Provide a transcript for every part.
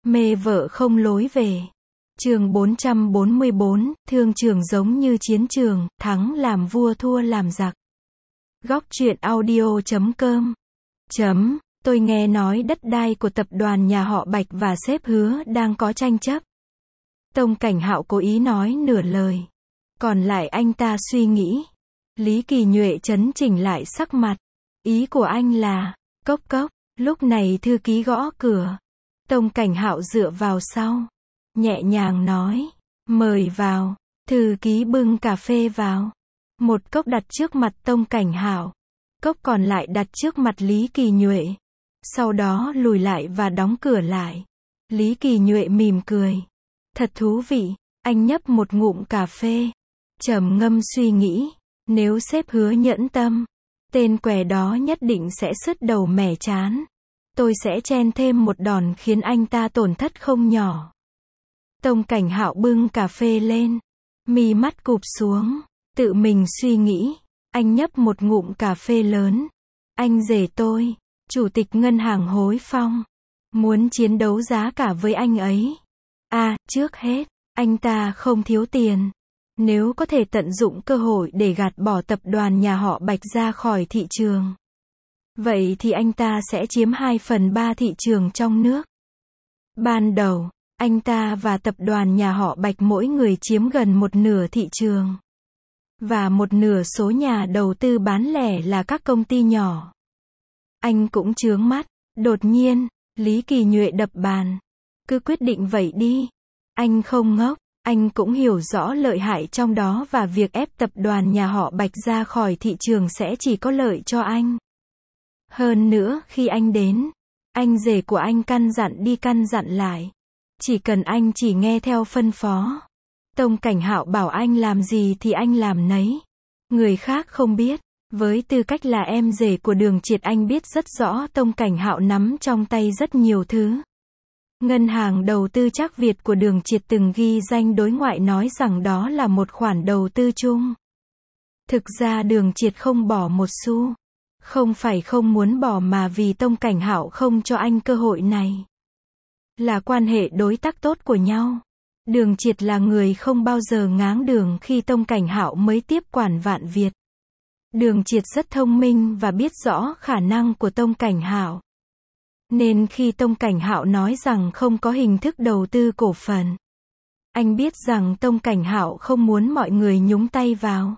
Mê vợ không lối về. Chương 444, thương trường giống như chiến trường, thắng làm vua thua làm giặc. Góc truyện audio.com. Tôi nghe nói đất đai của tập đoàn nhà họ Bạch và sếp Hứa đang có tranh chấp. Tông Cảnh Hạo cố ý nói nửa lời. Còn lại anh ta suy nghĩ. Lý Kỳ Nhuệ chấn chỉnh lại sắc mặt. Ý của anh là, cốc cốc, lúc này thư ký gõ cửa. Tông Cảnh Hạo dựa vào sau. Nhẹ nhàng nói, mời vào. Thư ký bưng cà phê vào. Một cốc đặt trước mặt Tông Cảnh Hạo. Cốc còn lại đặt trước mặt Lý Kỳ Nhuệ. Sau đó lùi lại và đóng cửa lại. Lý Kỳ Nhuệ mỉm cười. Thật thú vị, anh nhấp một ngụm cà phê. Trầm ngâm suy nghĩ, nếu sếp Hứa nhẫn tâm, tên què đó nhất định sẽ sứt đầu mẻ trán. Tôi sẽ chen thêm một đòn khiến anh ta tổn thất không nhỏ. Tông Cảnh Hạo bưng cà phê lên, mi mắt cụp xuống, tự mình suy nghĩ. Anh nhấp một ngụm cà phê lớn. Anh rể tôi, chủ tịch ngân hàng Hối Phong, muốn chiến đấu giá cả với anh ấy. Trước hết, anh ta không thiếu tiền. Nếu có thể tận dụng cơ hội để gạt bỏ tập đoàn nhà họ Bạch ra khỏi thị trường, vậy thì anh ta sẽ chiếm 2/3 thị trường trong nước. Ban đầu, anh ta và tập đoàn nhà họ Bạch mỗi người chiếm gần một nửa thị trường. Và một nửa số nhà đầu tư bán lẻ là các công ty nhỏ. Anh cũng chướng mắt. Đột nhiên, Lý Kỳ Nhuệ đập bàn. Cứ quyết định vậy đi. Anh không ngốc. Anh cũng hiểu rõ lợi hại trong đó và việc ép tập đoàn nhà họ Bạch ra khỏi thị trường sẽ chỉ có lợi cho anh. Hơn nữa khi anh đến, anh rể của anh căn dặn đi căn dặn lại. Chỉ cần anh chỉ nghe theo phân phó. Tông Cảnh Hạo bảo anh làm gì thì anh làm nấy. Người khác không biết. Với tư cách là em rể của Đường Triệt, anh biết rất rõ Tông Cảnh Hạo nắm trong tay rất nhiều thứ. Ngân hàng đầu tư Trác Việt của Đường Triệt từng ghi danh đối ngoại nói rằng đó là một khoản đầu tư chung. Thực ra Đường Triệt không bỏ một xu. Không phải không muốn bỏ mà vì Tông Cảnh Hạo không cho anh cơ hội này. Là quan hệ đối tác tốt của nhau. Đường Triệt là người không bao giờ ngáng đường khi Tông Cảnh Hạo mới tiếp quản Vạn Việt. Đường Triệt rất thông minh và biết rõ khả năng của Tông Cảnh Hạo. Nên khi Tông Cảnh Hạo nói rằng không có hình thức đầu tư cổ phần, anh biết rằng Tông Cảnh Hạo không muốn mọi người nhúng tay vào.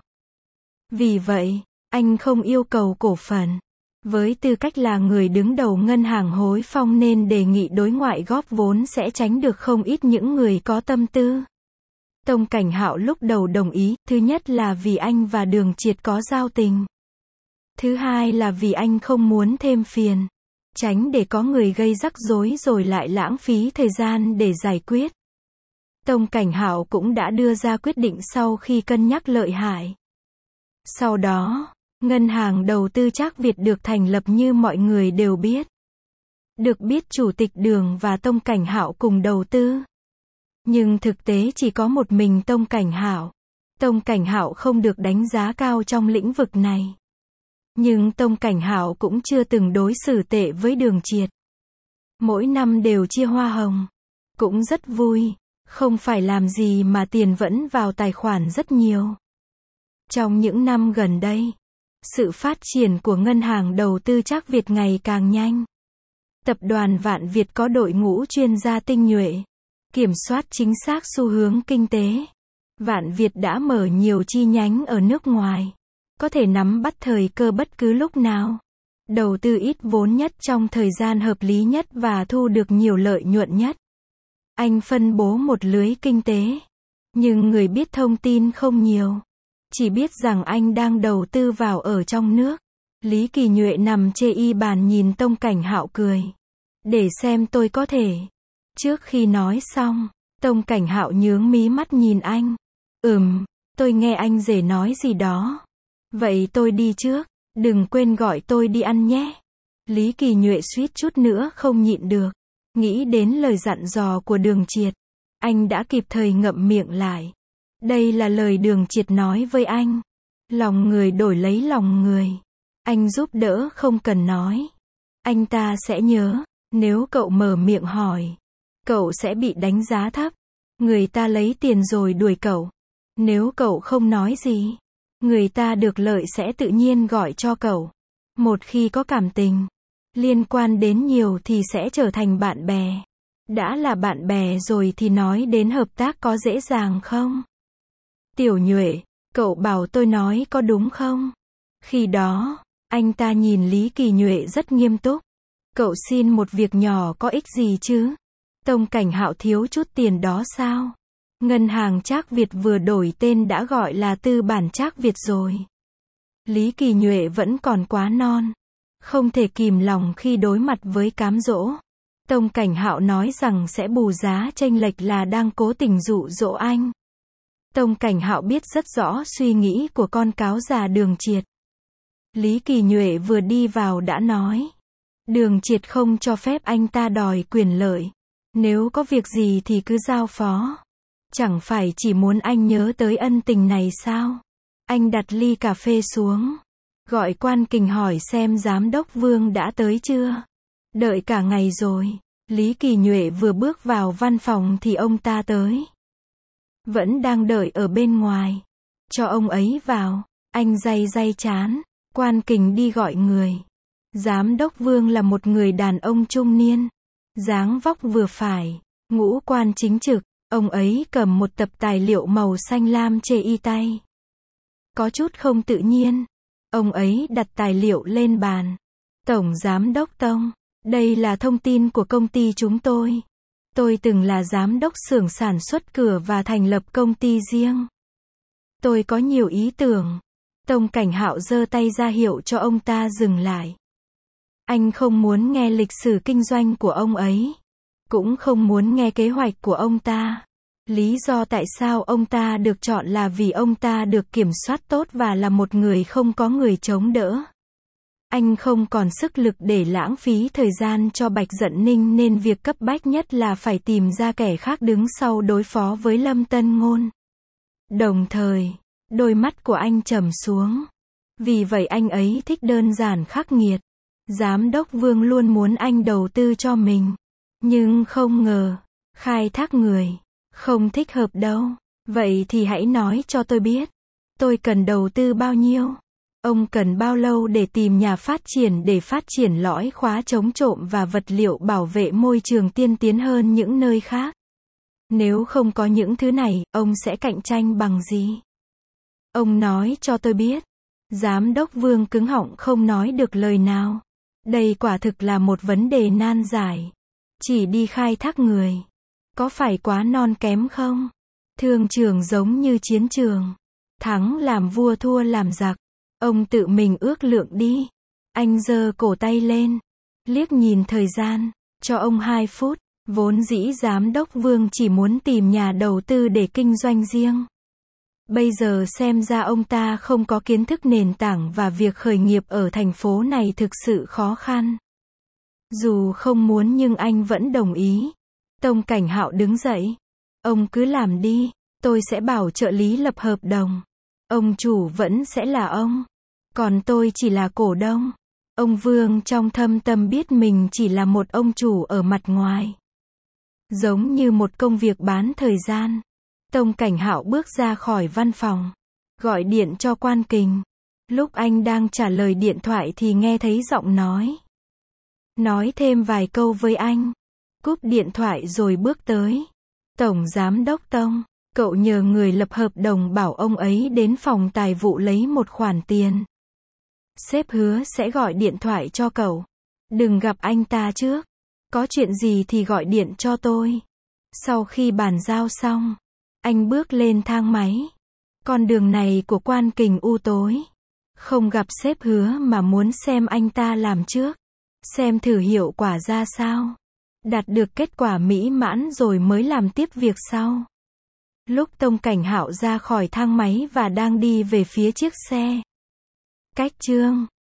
Vì vậy, anh không yêu cầu cổ phần. Với tư cách là người đứng đầu ngân hàng Hối Phong nên đề nghị đối ngoại góp vốn sẽ tránh được không ít những người có tâm tư. Tông Cảnh Hạo lúc đầu đồng ý, thứ nhất là vì anh và Đường Triệt có giao tình. Thứ hai là vì anh không muốn thêm phiền. Tránh để có người gây rắc rối rồi lại lãng phí thời gian để giải quyết. Tông Cảnh Hạo cũng đã đưa ra quyết định sau khi cân nhắc lợi hại. Sau đó, ngân hàng đầu tư Trác Việt được thành lập như mọi người đều biết. Được biết chủ tịch Đường và Tông Cảnh Hạo cùng đầu tư. Nhưng thực tế chỉ có một mình Tông Cảnh Hạo. Tông Cảnh Hạo không được đánh giá cao trong lĩnh vực này. Nhưng Tông Cảnh Hạo cũng chưa từng đối xử tệ với Đường Triệt. Mỗi năm đều chia hoa hồng. Cũng rất vui. Không phải làm gì mà tiền vẫn vào tài khoản rất nhiều. Trong những năm gần đây, sự phát triển của ngân hàng đầu tư Trác Việt ngày càng nhanh. Tập đoàn Vạn Việt có đội ngũ chuyên gia tinh nhuệ, kiểm soát chính xác xu hướng kinh tế. Vạn Việt đã mở nhiều chi nhánh ở nước ngoài, có thể nắm bắt thời cơ bất cứ lúc nào. Đầu tư ít vốn nhất trong thời gian hợp lý nhất và thu được nhiều lợi nhuận nhất. Anh phân bố một lưới kinh tế, nhưng người biết thông tin không nhiều. Chỉ biết rằng anh đang đầu tư vào ở trong nước. Lý Kỳ Nhuệ nằm chê y bàn nhìn Tông Cảnh Hạo cười. Để xem tôi có thể. Trước khi nói xong, Tông Cảnh Hạo nhướng mí mắt nhìn anh. Tôi nghe anh rể nói gì đó. Vậy tôi đi trước. Đừng quên gọi tôi đi ăn nhé. Lý Kỳ Nhuệ suýt chút nữa không nhịn được. Nghĩ đến lời dặn dò của Đường Triệt. Anh đã kịp thời ngậm miệng lại. Đây là lời Đường Triệt nói với anh. Lòng người đổi lấy lòng người. Anh giúp đỡ không cần nói. Anh ta sẽ nhớ. Nếu cậu mở miệng hỏi. cậu sẽ bị đánh giá thấp. Người ta lấy tiền rồi đuổi cậu. Nếu cậu không nói gì, người ta được lợi sẽ tự nhiên gọi cho cậu. Một khi có cảm tình liên quan đến nhiều thì sẽ trở thành bạn bè. Đã là bạn bè rồi thì nói đến hợp tác có dễ dàng không? Tiểu Nhuệ, cậu bảo tôi nói có đúng không? Khi đó, anh ta nhìn Lý Kỳ Nhuệ rất nghiêm túc. Cậu xin một việc nhỏ có ích gì chứ? Tông Cảnh Hạo thiếu chút tiền đó sao? Ngân hàng Trác Việt vừa đổi tên đã gọi là Tư bản Trác Việt rồi. Lý Kỳ Nhuệ vẫn còn quá non, không thể kìm lòng khi đối mặt với cám dỗ. Tông Cảnh Hạo nói rằng sẽ bù giá chênh lệch là đang cố tình dụ dỗ anh. Tông Cảnh Hạo biết rất rõ suy nghĩ của con cáo già Đường Triệt. Lý Kỳ Nhuệ vừa đi vào đã nói. Đường Triệt không cho phép anh ta đòi quyền lợi. Nếu có việc gì thì cứ giao phó. Chẳng phải chỉ muốn anh nhớ tới ân tình này sao? Anh đặt ly cà phê xuống. Gọi Quan Kình hỏi xem giám đốc Vương đã tới chưa? Đợi cả ngày rồi. Lý Kỳ Nhuệ vừa bước vào văn phòng thì ông ta tới. Vẫn đang đợi ở bên ngoài. Cho ông ấy vào. Anh day chán. Quan Kình đi gọi người. Giám đốc Vương là một người đàn ông trung niên. Dáng vóc vừa phải. Ngũ quan chính trực. Ông ấy cầm một tập tài liệu màu xanh lam chê y tay. Có chút không tự nhiên. Ông ấy đặt tài liệu lên bàn. Tổng Giám đốc Tông, đây là thông tin của công ty chúng tôi. Tôi từng là giám đốc xưởng sản xuất cửa và thành lập công ty riêng. Tôi có nhiều ý tưởng. Tông Cảnh Hạo giơ tay ra hiệu cho ông ta dừng lại. Anh không muốn nghe lịch sử kinh doanh của ông ấy. Cũng không muốn nghe kế hoạch của ông ta. Lý do tại sao ông ta được chọn là vì ông ta được kiểm soát tốt và là một người không có người chống đỡ. Anh không còn sức lực để lãng phí thời gian cho Bạch Dận Ninh nên việc cấp bách nhất là phải tìm ra kẻ khác đứng sau đối phó với Lâm Tân Ngôn. Đồng thời, đôi mắt của anh trầm xuống. Vì vậy anh ấy thích đơn giản khắc nghiệt. Giám đốc Vương luôn muốn anh đầu tư cho mình. Nhưng không ngờ, khai thác người, không thích hợp đâu. Vậy thì hãy nói cho tôi biết. Tôi cần đầu tư bao nhiêu? Ông cần bao lâu để tìm nhà phát triển lõi khóa chống trộm và vật liệu bảo vệ môi trường tiên tiến hơn những nơi khác? Nếu không có những thứ này, ông sẽ cạnh tranh bằng gì? Ông nói cho tôi biết. Giám đốc Vương cứng họng không nói được lời nào. Đây quả thực là một vấn đề nan giải. Chỉ đi khai thác người. Có phải quá non kém không? Thương trường giống như chiến trường. Thắng làm vua thua làm giặc. Ông tự mình ước lượng đi. Anh giơ cổ tay lên. Liếc nhìn thời gian. Cho ông 2 phút. Vốn dĩ giám đốc Vương chỉ muốn tìm nhà đầu tư để kinh doanh riêng. Bây giờ xem ra ông ta không có kiến thức nền tảng và việc khởi nghiệp ở thành phố này thực sự khó khăn. Dù không muốn nhưng anh vẫn đồng ý. Tông Cảnh Hạo đứng dậy. Ông cứ làm đi. Tôi sẽ bảo trợ lý lập hợp đồng. Ông chủ vẫn sẽ là ông. Còn tôi chỉ là cổ đông. Ông Vương trong thâm tâm biết mình chỉ là một ông chủ ở mặt ngoài. Giống như một công việc bán thời gian. Tông Cảnh Hạo bước ra khỏi văn phòng. Gọi điện cho Quan Kình. Lúc anh đang trả lời điện thoại thì nghe thấy giọng nói. Nói thêm vài câu với anh. Cúp điện thoại rồi bước tới. Tổng Giám đốc Tông, cậu nhờ người lập hợp đồng bảo ông ấy đến phòng tài vụ lấy một khoản tiền. Sếp hứa sẽ gọi điện thoại cho cậu. Đừng gặp anh ta trước. Có chuyện gì thì gọi điện cho tôi. Sau khi bàn giao xong, anh bước lên thang máy. Con đường này của Quan Kình u tối. Không gặp sếp hứa mà muốn xem anh ta làm trước. Xem thử hiệu quả ra sao. Đạt được kết quả mỹ mãn rồi mới làm tiếp việc sau. Lúc Tông Cảnh Hạo ra khỏi thang máy và đang đi về phía chiếc xe. Cách chương